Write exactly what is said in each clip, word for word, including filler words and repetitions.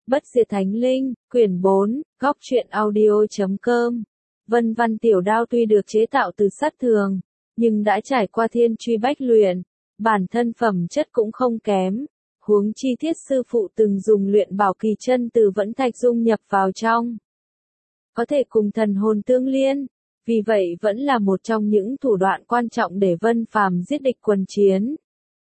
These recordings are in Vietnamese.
Bất diệt thánh linh, quyển bốn, góc truyện audio chấm com. Vân Văn tiểu đao tuy được chế tạo từ sắt thường, nhưng đã trải qua thiên truy bách luyện, bản thân phẩm chất cũng không kém. Huống chi thiết sư phụ từng dùng luyện bảo kỳ chân từ vẫn thạch dung nhập vào trong, có thể cùng thần hồn tương liên, vì vậy vẫn là một trong những thủ đoạn quan trọng để Vân Phàm giết địch quần chiến.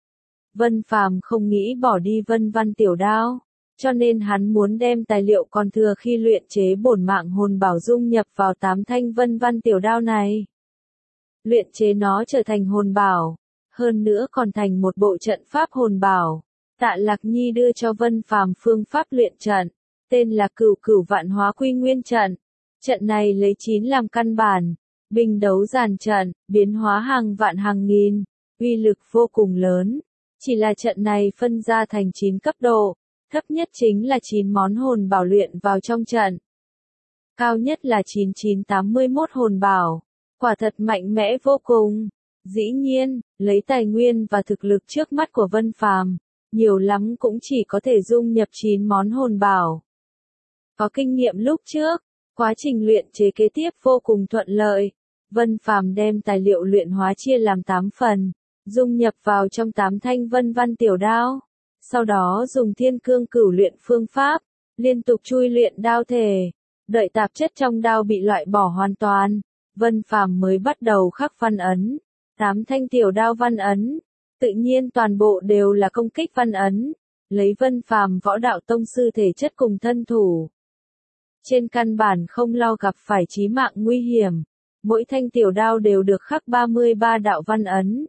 Vân Phàm không nghĩ bỏ đi Vân Văn tiểu đao, cho nên hắn muốn đem tài liệu còn thừa khi luyện chế bổn mạng hồn bảo dung nhập vào tám thanh Vân Văn tiểu đao này. Luyện chế nó trở thành hồn bảo, hơn nữa còn thành một bộ trận pháp hồn bảo. Tạ Lạc Nhi đưa cho Vân Phàm phương pháp luyện trận, tên là Cửu Cửu Vạn Hóa Quy Nguyên trận. Trận này lấy chín làm căn bản, binh đấu giàn trận, biến hóa hàng vạn hàng nghìn, uy lực vô cùng lớn. Chỉ là trận này phân ra thành chín cấp độ, thấp nhất chính là chín món hồn bảo luyện vào trong trận. Cao nhất là chín chín tám mươi mốt hồn bảo, quả thật mạnh mẽ vô cùng. Dĩ nhiên, lấy tài nguyên và thực lực trước mắt của Vân Phàm, nhiều lắm cũng chỉ có thể dung nhập chín món hồn bảo. Có kinh nghiệm lúc trước, quá trình luyện chế kế tiếp vô cùng thuận lợi. Vân Phàm đem tài liệu luyện hóa chia làm tám phần, dung nhập vào trong tám thanh Vân Văn tiểu đao. Sau đó dùng thiên cương cửu luyện phương pháp, liên tục chui luyện đao thể. Đợi tạp chất trong đao bị loại bỏ hoàn toàn, Vân Phàm mới bắt đầu khắc văn ấn. Tám thanh tiểu đao văn ấn, tự nhiên toàn bộ đều là công kích văn ấn, lấy Vân Phàm võ đạo tông sư thể chất cùng thân thủ. Trên căn bản không lo gặp phải chí mạng nguy hiểm, mỗi thanh tiểu đao đều được khắc ba mươi ba đạo văn ấn.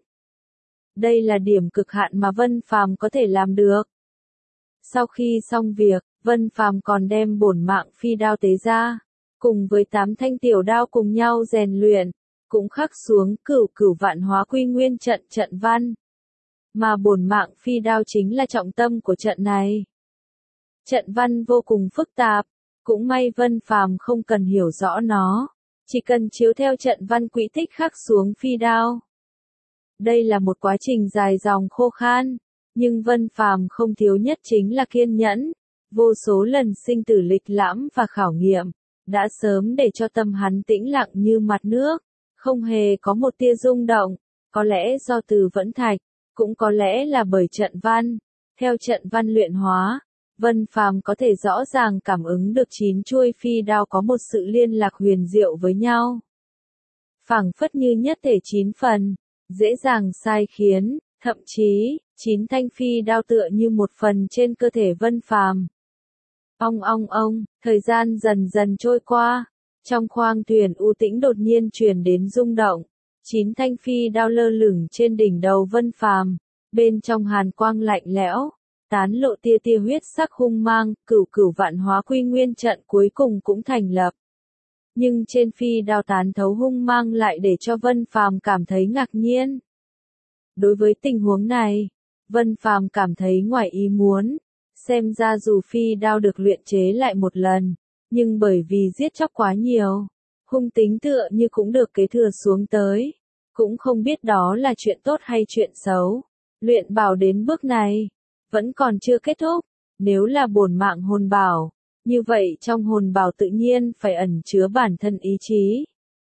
Đây là điểm cực hạn mà Vân Phàm có thể làm được. Sau khi xong việc, Vân Phàm còn đem bổn mạng phi đao tế ra, cùng với tám thanh tiểu đao cùng nhau rèn luyện, cũng khắc xuống Cửu Cửu Vạn Hóa Quy Nguyên trận trận văn. Mà bổn mạng phi đao chính là trọng tâm của trận này. Trận văn vô cùng phức tạp, cũng may Vân Phàm không cần hiểu rõ nó, chỉ cần chiếu theo trận văn quỹ tích khắc xuống phi đao. Đây là một quá trình dài dòng khô khan, nhưng Vân Phàm không thiếu nhất chính là kiên nhẫn. Vô số lần sinh tử lịch lãm và khảo nghiệm, đã sớm để cho tâm hắn tĩnh lặng như mặt nước, không hề có một tia rung động, có lẽ do từ vẫn thạch, cũng có lẽ là bởi trận văn. Theo trận văn luyện hóa, Vân Phàm có thể rõ ràng cảm ứng được chín chuôi phi đao có một sự liên lạc huyền diệu với nhau. Phảng phất như nhất thể chín phần, dễ dàng sai khiến, thậm chí, chín thanh phi đao tựa như một phần trên cơ thể Vân Phàm. Ong ong ong, thời gian dần dần trôi qua, trong khoang thuyền u tĩnh đột nhiên truyền đến rung động, chín thanh phi đao lơ lửng trên đỉnh đầu Vân Phàm, bên trong hàn quang lạnh lẽo, tán lộ tia tia huyết sắc hung mang, Cửu Cửu Vạn Hóa Quy Nguyên trận cuối cùng cũng thành lập. Nhưng trên phi đao tán thấu hung mang lại để cho Vân Phàm cảm thấy ngạc nhiên. Đối với tình huống này, Vân Phàm cảm thấy ngoài ý muốn, xem ra dù phi đao được luyện chế lại một lần, nhưng bởi vì giết chóc quá nhiều, hung tính tựa như cũng được kế thừa xuống tới, cũng không biết đó là chuyện tốt hay chuyện xấu. Luyện bảo đến bước này, vẫn còn chưa kết thúc, nếu là bổn mạng hồn bảo, như vậy trong hồn bảo tự nhiên phải ẩn chứa bản thân ý chí.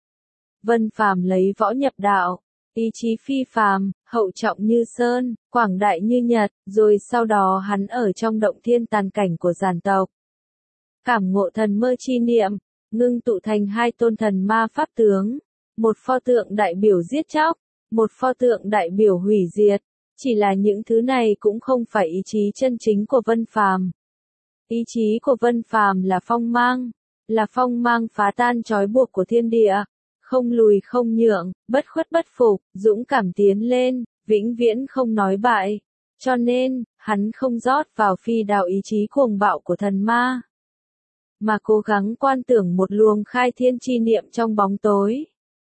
Vân Phàm lấy võ nhập đạo, ý chí phi phàm, hậu trọng như sơn, quảng đại như nhật, rồi sau đó hắn ở trong động thiên tàn cảnh của giàn tộc. Cảm ngộ thần mơ chi niệm, ngưng tụ thành hai tôn thần ma pháp tướng, một pho tượng đại biểu giết chóc, một pho tượng đại biểu hủy diệt. Chỉ là những thứ này cũng không phải ý chí chân chính của Vân Phàm. Ý chí của Vân Phàm là phong mang, là phong mang phá tan trói buộc của thiên địa, không lùi không nhượng, bất khuất bất phục, dũng cảm tiến lên, vĩnh viễn không nói bại. Cho nên, hắn không rót vào phi đao ý chí cuồng bạo của thần ma, mà cố gắng quan tưởng một luồng khai thiên chi niệm trong bóng tối.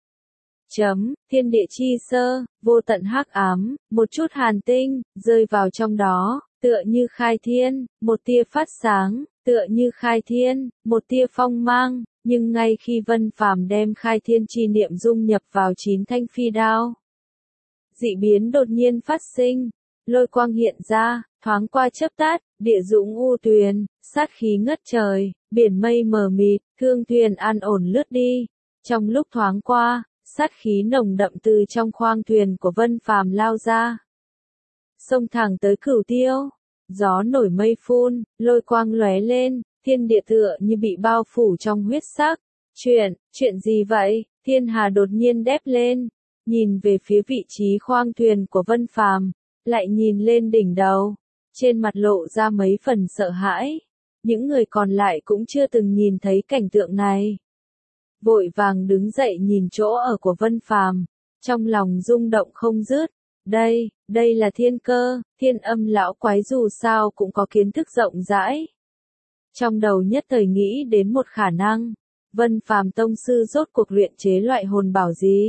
Chấm, thiên địa chi sơ, vô tận hắc ám, một chút hàn tinh, rơi vào trong đó, tựa như khai thiên, một tia phát sáng, tựa như khai thiên, một tia phong mang, nhưng ngay khi Vân Phàm đem khai thiên chi niệm dung nhập vào chín thanh phi đao, dị biến đột nhiên phát sinh, lôi quang hiện ra, thoáng qua chớp tắt, địa dũng u tuyền, sát khí ngất trời, biển mây mờ mịt, thương thuyền an ổn lướt đi. Trong lúc thoáng qua, sát khí nồng đậm từ trong khoang thuyền của Vân Phàm lao ra. Xông thẳng tới Cửu Tiêu, gió nổi mây phun, lôi quang lóe lên, thiên địa tựa như bị bao phủ trong huyết sắc. Chuyện, chuyện gì vậy? Thiên Hà đột nhiên đép lên, nhìn về phía vị trí khoang thuyền của Vân Phàm, lại nhìn lên đỉnh đầu, trên mặt lộ ra mấy phần sợ hãi. Những người còn lại cũng chưa từng nhìn thấy cảnh tượng này. Vội vàng đứng dậy nhìn chỗ ở của Vân Phàm, trong lòng rung động không dứt. Đây, đây là Thiên Cơ, Thiên Âm lão quái dù sao cũng có kiến thức rộng rãi. Trong đầu nhất thời nghĩ đến một khả năng, Vân Phàm tông sư rốt cuộc luyện chế loại hồn bảo gì?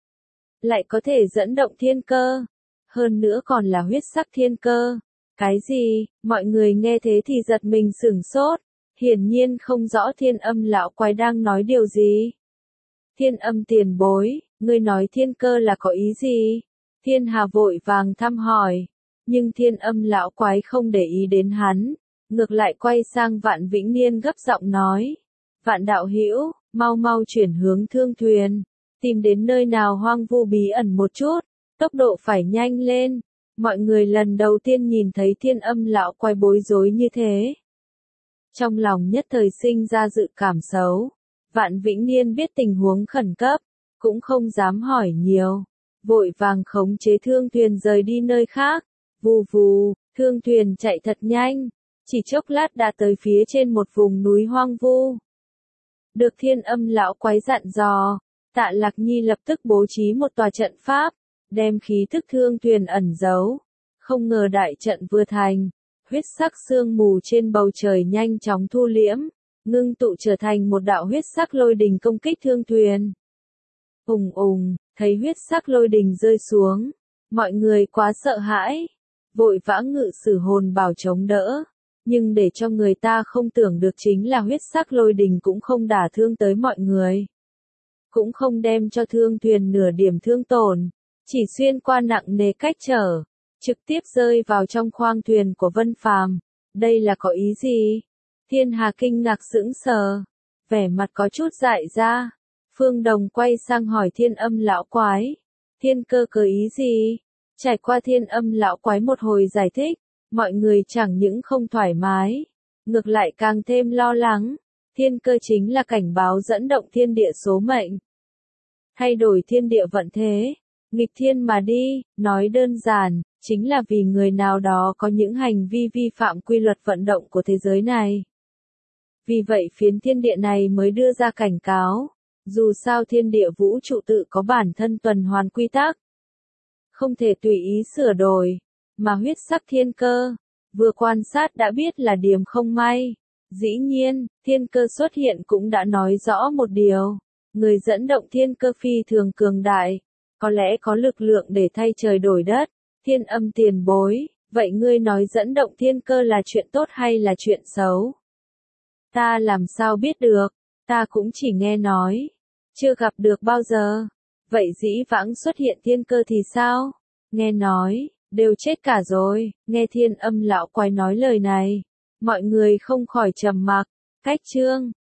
Lại có thể dẫn động thiên cơ, hơn nữa còn là huyết sắc thiên cơ. Cái gì? Mọi người nghe thế thì giật mình sửng sốt, hiển nhiên không rõ Thiên Âm lão quái đang nói điều gì. Thiên Âm tiền bối, ngươi nói thiên cơ là có ý gì? Thiên Hà vội vàng thăm hỏi, nhưng Thiên Âm lão quái không để ý đến hắn, ngược lại quay sang Vạn Vĩnh Niên gấp giọng nói. Vạn đạo hữu, mau mau chuyển hướng thương thuyền, tìm đến nơi nào hoang vu bí ẩn một chút, tốc độ phải nhanh lên. Mọi người lần đầu tiên nhìn thấy Thiên Âm lão quái bối rối như thế. Trong lòng nhất thời sinh ra dự cảm xấu. Vạn Vĩnh Niên biết tình huống khẩn cấp, cũng không dám hỏi nhiều, vội vàng khống chế thương thuyền rời đi nơi khác. Vù vù, thương thuyền chạy thật nhanh, chỉ chốc lát đã tới phía trên một vùng núi hoang vu. Được Thiên Âm lão quái dặn dò, Tạ Lạc Nhi lập tức bố trí một tòa trận pháp, đem khí thức thương thuyền ẩn giấu. Không ngờ đại trận vừa thành, huyết sắc sương mù trên bầu trời nhanh chóng thu liễm, ngưng tụ trở thành một đạo huyết sắc lôi đình công kích thương thuyền. Ùng ùng, thấy huyết sắc lôi đình rơi xuống, mọi người quá sợ hãi, vội vã ngự sử hồn bảo chống đỡ. Nhưng để cho người ta không tưởng được chính là huyết sắc lôi đình cũng không đả thương tới mọi người. Cũng không đem cho thương thuyền nửa điểm thương tổn, chỉ xuyên qua nặng nề cách trở, trực tiếp rơi vào trong khoang thuyền của Vân Phàm. Đây là có ý gì? Thiên Hà kinh ngạc sững sờ, vẻ mặt có chút dại ra. Phương Đồng quay sang hỏi Thiên Âm lão quái, Thiên Cơ có ý gì? Trải qua Thiên Âm lão quái một hồi giải thích, mọi người chẳng những không thoải mái, ngược lại càng thêm lo lắng. Thiên cơ chính là cảnh báo dẫn động thiên địa số mệnh, thay đổi thiên địa vận thế, nghịch thiên mà đi. Nói đơn giản, chính là vì người nào đó có những hành vi vi phạm quy luật vận động của thế giới này. Vì vậy phiến thiên địa này mới đưa ra cảnh cáo. Dù sao thiên địa vũ trụ tự có bản thân tuần hoàn quy tắc, không thể tùy ý sửa đổi. Mà huyết sắc thiên cơ, vừa quan sát đã biết là điểm không may. Dĩ nhiên, thiên cơ xuất hiện cũng đã nói rõ một điều. Người dẫn động thiên cơ phi thường cường đại, có lẽ có lực lượng để thay trời đổi đất. Thiên Âm tiền bối, vậy ngươi nói dẫn động thiên cơ là chuyện tốt hay là chuyện xấu? Ta làm sao biết được, ta cũng chỉ nghe nói, chưa gặp được bao giờ. Vậy dĩ vãng xuất hiện thiên cơ thì sao? Nghe nói, đều chết cả rồi. Nghe Thiên Âm lão quái nói lời này, mọi người không khỏi trầm mặc. Cách chương